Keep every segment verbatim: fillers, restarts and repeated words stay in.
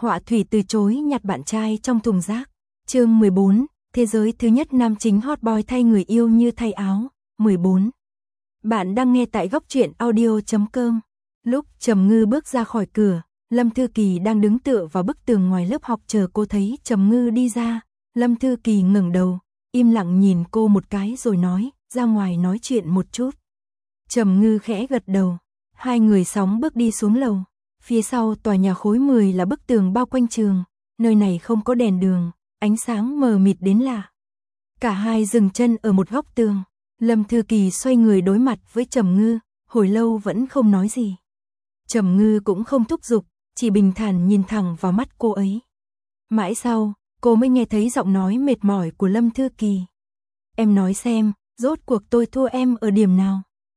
Họa thủy từ chối nhặt bạn trai trong thùng rác. Chương mười bốn, thế giới thứ nhất nam chính hot boy thay người yêu như thay áo. mười bốn. Bạn đang nghe tại góc truyện audio chấm com. Lúc Trầm Ngư bước ra khỏi cửa, Lâm Thư Kỳ đang đứng tựa vào bức tường ngoài lớp học chờ cô. Thấy Trầm Ngư đi ra, Lâm Thư Kỳ ngẩng đầu, im lặng nhìn cô một cái rồi nói, ra ngoài nói chuyện một chút. Trầm Ngư khẽ gật đầu, hai người sóng bước đi xuống lầu. Phía sau tòa nhà khối mười là bức tường bao quanh trường, nơi này không có đèn đường, ánh sáng mờ mịt đến lạ. Cả hai dừng chân ở một góc tường, Lâm Thư Kỳ xoay người đối mặt với Trầm Ngư, hồi lâu vẫn không nói gì. Trầm Ngư cũng không thúc giục, chỉ bình thản nhìn thẳng vào mắt cô ấy. Mãi sau, cô mới nghe thấy giọng nói mệt mỏi của Lâm Thư Kỳ. Em nói xem, rốt cuộc tôi thua em ở điểm nào?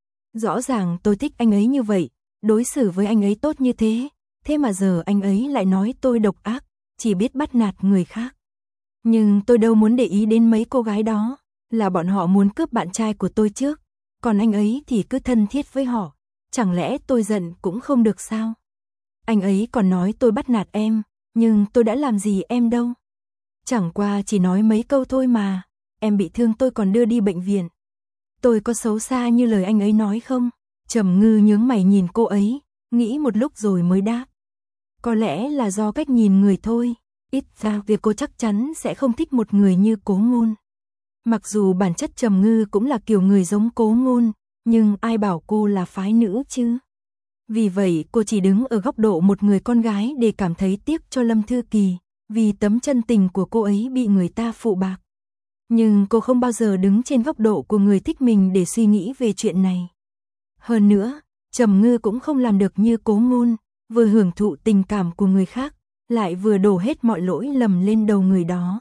Rõ ràng tôi thích anh ấy như vậy, đối xử với anh ấy tốt như thế, thế mà giờ anh ấy lại nói tôi độc ác, chỉ biết bắt nạt người khác. Nhưng tôi đâu muốn để ý đến mấy cô gái đó, là bọn họ muốn cướp bạn trai của tôi trước, còn anh ấy thì cứ thân thiết với họ, chẳng lẽ tôi giận cũng không được sao? Anh ấy còn nói tôi bắt nạt em, nhưng tôi đã làm gì em đâu. Chẳng qua chỉ nói mấy câu thôi mà, em bị thương tôi còn đưa đi bệnh viện. Tôi có xấu xa như lời anh ấy nói không? Trầm Ngư nhướng mày nhìn cô ấy, nghĩ một lúc rồi mới đáp. Có lẽ là do cách nhìn người thôi, ít ra việc cô chắc chắn sẽ không thích một người như Cố Ngôn. Mặc dù bản chất Trầm Ngư cũng là kiểu người giống Cố Ngôn, nhưng ai bảo cô là phái nữ chứ? Vì vậy cô chỉ đứng ở góc độ một người con gái để cảm thấy tiếc cho Lâm Thư Kỳ, vì tấm chân tình của cô ấy bị người ta phụ bạc. Nhưng cô không bao giờ đứng trên góc độ của người thích mình để suy nghĩ về chuyện này. Hơn nữa, Trầm Ngư cũng không làm được như Cố Ngôn, vừa hưởng thụ tình cảm của người khác, lại vừa đổ hết mọi lỗi lầm lên đầu người đó.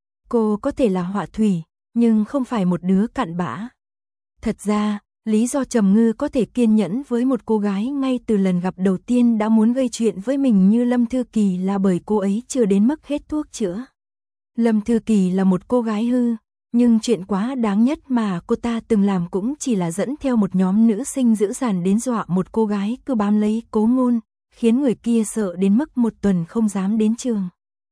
Cô có thể là họa thủy, nhưng không phải một đứa cặn bã. Thật ra, lý do Trầm Ngư có thể kiên nhẫn với một cô gái ngay từ lần gặp đầu tiên đã muốn gây chuyện với mình như Lâm Thư Kỳ là bởi cô ấy chưa đến mức hết thuốc chữa. Lâm Thư Kỳ là một cô gái hư, nhưng chuyện quá đáng nhất mà cô ta từng làm cũng chỉ là dẫn theo một nhóm nữ sinh dữ dằn đến dọa một cô gái cứ bám lấy Cố Ngôn, khiến người kia sợ đến mức một tuần không dám đến trường.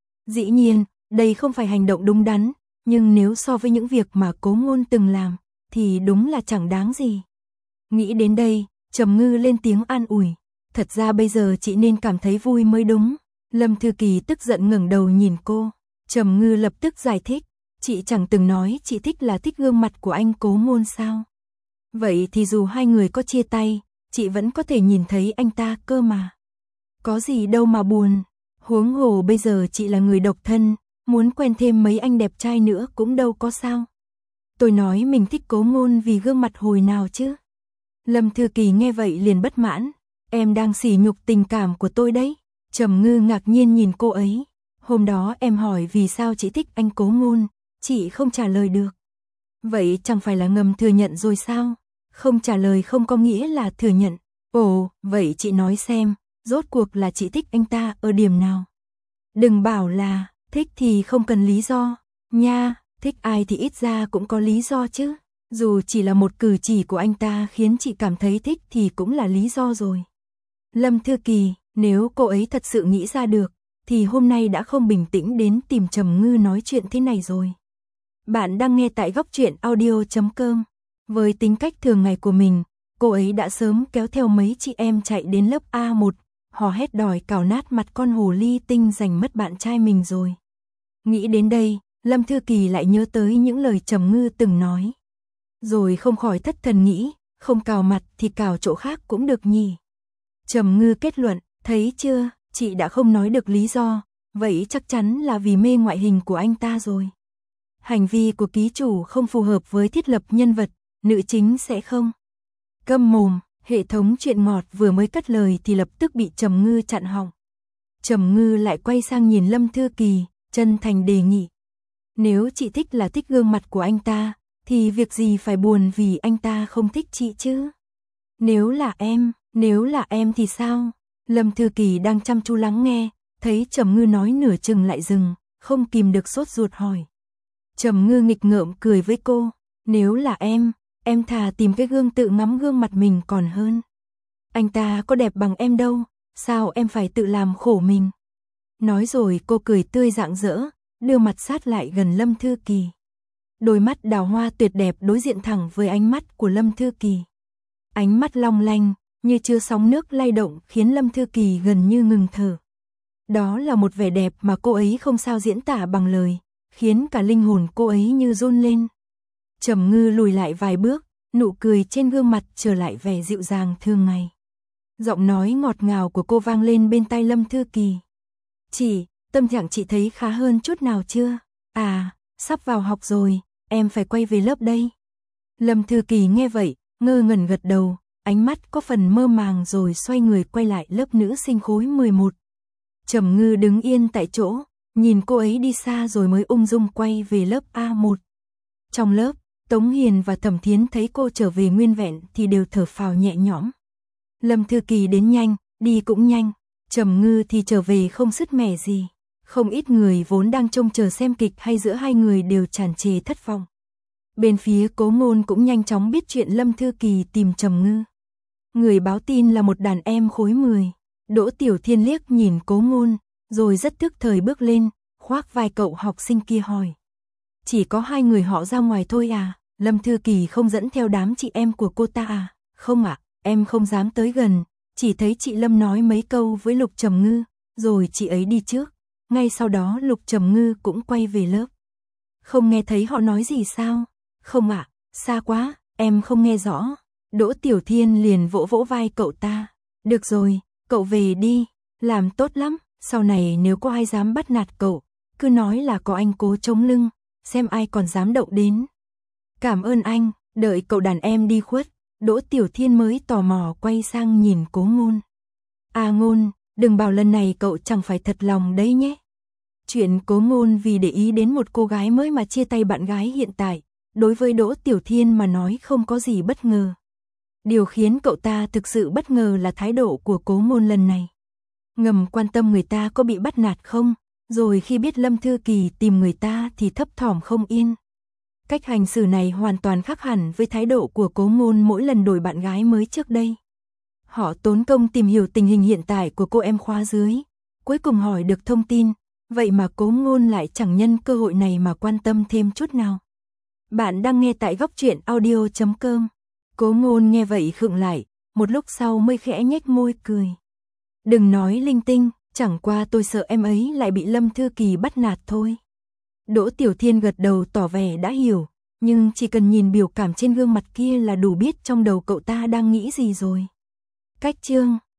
Dĩ nhiên, đây không phải hành động đúng đắn, nhưng nếu so với những việc mà Cố Ngôn từng làm, thì đúng là chẳng đáng gì. Nghĩ đến đây, Trầm Ngư lên tiếng an ủi. Thật ra bây giờ chị nên cảm thấy vui mới đúng. Lâm Thư Kỳ tức giận ngẩng đầu nhìn cô. Trầm Ngư lập tức giải thích. Chị chẳng từng nói chị thích là thích gương mặt của anh Cố Ngôn sao? Vậy thì dù hai người có chia tay, chị vẫn có thể nhìn thấy anh ta cơ mà. Có gì đâu mà buồn. Huống hồ bây giờ chị là người độc thân, muốn quen thêm mấy anh đẹp trai nữa cũng đâu có sao. Tôi nói mình thích Cố Ngôn vì gương mặt hồi nào chứ? Lâm Thư Kỳ nghe vậy liền bất mãn. Em đang sỉ nhục tình cảm của tôi đấy. Trầm Ngư ngạc nhiên nhìn cô ấy. Hôm đó em hỏi vì sao chị thích anh Cố Ngôn, chị không trả lời được. Vậy chẳng phải là ngầm thừa nhận rồi sao? Không trả lời không có nghĩa là thừa nhận. Ồ, vậy chị nói xem, rốt cuộc là chị thích anh ta ở điểm nào? Đừng bảo là, thích thì không cần lý do. Nha, thích ai thì ít ra cũng có lý do chứ. Dù chỉ là một cử chỉ của anh ta khiến chị cảm thấy thích thì cũng là lý do rồi. Lâm Thư Kỳ, nếu cô ấy thật sự nghĩ ra được, thì hôm nay đã không bình tĩnh đến tìm Trầm Ngư nói chuyện thế này rồi. Bạn đang nghe tại góc truyện audio chấm com. Với tính cách thường ngày của mình, cô ấy đã sớm kéo theo mấy chị em chạy đến lớp A một, hò hét đòi cào nát mặt con hồ ly tinh giành mất bạn trai mình rồi. Nghĩ đến đây, Lâm Thư Kỳ lại nhớ tới những lời Trầm Ngư từng nói. Rồi không khỏi thất thần nghĩ, không cào mặt thì cào chỗ khác cũng được nhỉ. Trầm Ngư kết luận, thấy chưa, chị đã không nói được lý do, vậy chắc chắn là vì mê ngoại hình của anh ta rồi. Hành vi của ký chủ không phù hợp với thiết lập nhân vật, nữ chính sẽ không. Câm mồm, hệ thống truyện ngọt vừa mới cất lời thì lập tức bị Trầm Ngư chặn họng. Trầm Ngư lại quay sang nhìn Lâm Thư Kỳ, chân thành đề nghị. Nếu chị thích là thích gương mặt của anh ta, thì việc gì phải buồn vì anh ta không thích chị chứ? Nếu là em, nếu là em thì sao? Lâm Thư Kỳ đang chăm chú lắng nghe, thấy Trầm Ngư nói nửa chừng lại dừng, không kìm được sốt ruột hỏi. Trầm Ngư nghịch ngợm cười với cô, nếu là em, em thà tìm cái gương tự ngắm gương mặt mình còn hơn. Anh ta có đẹp bằng em đâu, sao em phải tự làm khổ mình? Nói rồi cô cười tươi rạng rỡ, đưa mặt sát lại gần Lâm Thư Kỳ. Đôi mắt đào hoa tuyệt đẹp đối diện thẳng với ánh mắt của Lâm Thư Kỳ. Ánh mắt long lanh, như chứa sóng nước lay động khiến Lâm Thư Kỳ gần như ngừng thở. Đó là một vẻ đẹp mà cô ấy không sao diễn tả bằng lời, khiến cả linh hồn cô ấy như run lên. Trầm Ngư lùi lại vài bước, nụ cười trên gương mặt trở lại vẻ dịu dàng thường ngày. Giọng nói ngọt ngào của cô vang lên bên tai Lâm Thư Kỳ. Chị, tâm trạng chị thấy khá hơn chút nào chưa? À, sắp vào học rồi, em phải quay về lớp đây. Lâm Thư Kỳ nghe vậy, ngơ ngẩn gật đầu, ánh mắt có phần mơ màng rồi xoay người quay lại lớp nữ sinh khối mười một. Trầm Ngư đứng yên tại chỗ, nhìn cô ấy đi xa rồi mới ung dung quay về lớp A một. Trong lớp, Tống Hiền và Thẩm Thiến thấy cô trở về nguyên vẹn thì đều thở phào nhẹ nhõm. Lâm Thư Kỳ đến nhanh, đi cũng nhanh, Trầm Ngư thì trở về không sứt mẻ gì. Không ít người vốn đang trông chờ xem kịch hay giữa hai người đều tràn trề thất vọng. Bên phía Cố Ngôn cũng nhanh chóng biết chuyện Lâm Thư Kỳ tìm Trầm Ngư. Người báo tin là một đàn em khối mười. Đỗ Tiểu Thiên liếc nhìn Cố Ngôn, rồi rất tức thời bước lên, khoác vai cậu học sinh kia hỏi. Chỉ có hai người họ ra ngoài thôi à? Lâm Thư Kỳ không dẫn theo đám chị em của cô ta à? Không ạ, à, em không dám tới gần, chỉ thấy chị Lâm nói mấy câu với Lục Trầm Ngư, rồi chị ấy đi trước. Ngay sau đó Lục Trầm Ngư cũng quay về lớp. Không nghe thấy họ nói gì sao? Không ạ, à, xa quá, em không nghe rõ. Đỗ Tiểu Thiên liền vỗ vỗ vai cậu ta. Được rồi, cậu về đi, làm tốt lắm, sau này nếu có ai dám bắt nạt cậu, cứ nói là có anh Cố chống lưng, xem ai còn dám động đến. Cảm ơn anh, đợi cậu đàn em đi khuất, Đỗ Tiểu Thiên mới tò mò quay sang nhìn Cố Ngôn. À Ngôn, đừng bảo lần này cậu chẳng phải thật lòng đấy nhé. Chuyện Cố Ngôn vì để ý đến một cô gái mới mà chia tay bạn gái hiện tại, đối với Đỗ Tiểu Thiên mà nói không có gì bất ngờ. Điều khiến cậu ta thực sự bất ngờ là thái độ của Cố Ngôn lần này. Ngầm quan tâm người ta có bị bắt nạt không, rồi khi biết Lâm Thư Kỳ tìm người ta thì thấp thỏm không yên. Cách hành xử này hoàn toàn khác hẳn với thái độ của Cố Ngôn mỗi lần đổi bạn gái mới trước đây. Họ tốn công tìm hiểu tình hình hiện tại của cô em khóa dưới, cuối cùng hỏi được thông tin, vậy mà Cố Ngôn lại chẳng nhân cơ hội này mà quan tâm thêm chút nào. Bạn đang nghe tại góc truyện audio chấm com. Cố Ngôn nghe vậy khựng lại, một lúc sau mới khẽ nhếch môi cười. Đừng nói linh tinh, chẳng qua tôi sợ em ấy lại bị Lâm Thư Kỳ bắt nạt thôi. Đỗ Tiểu Thiên gật đầu tỏ vẻ đã hiểu, nhưng chỉ cần nhìn biểu cảm trên gương mặt kia là đủ biết trong đầu cậu ta đang nghĩ gì rồi. Cách chương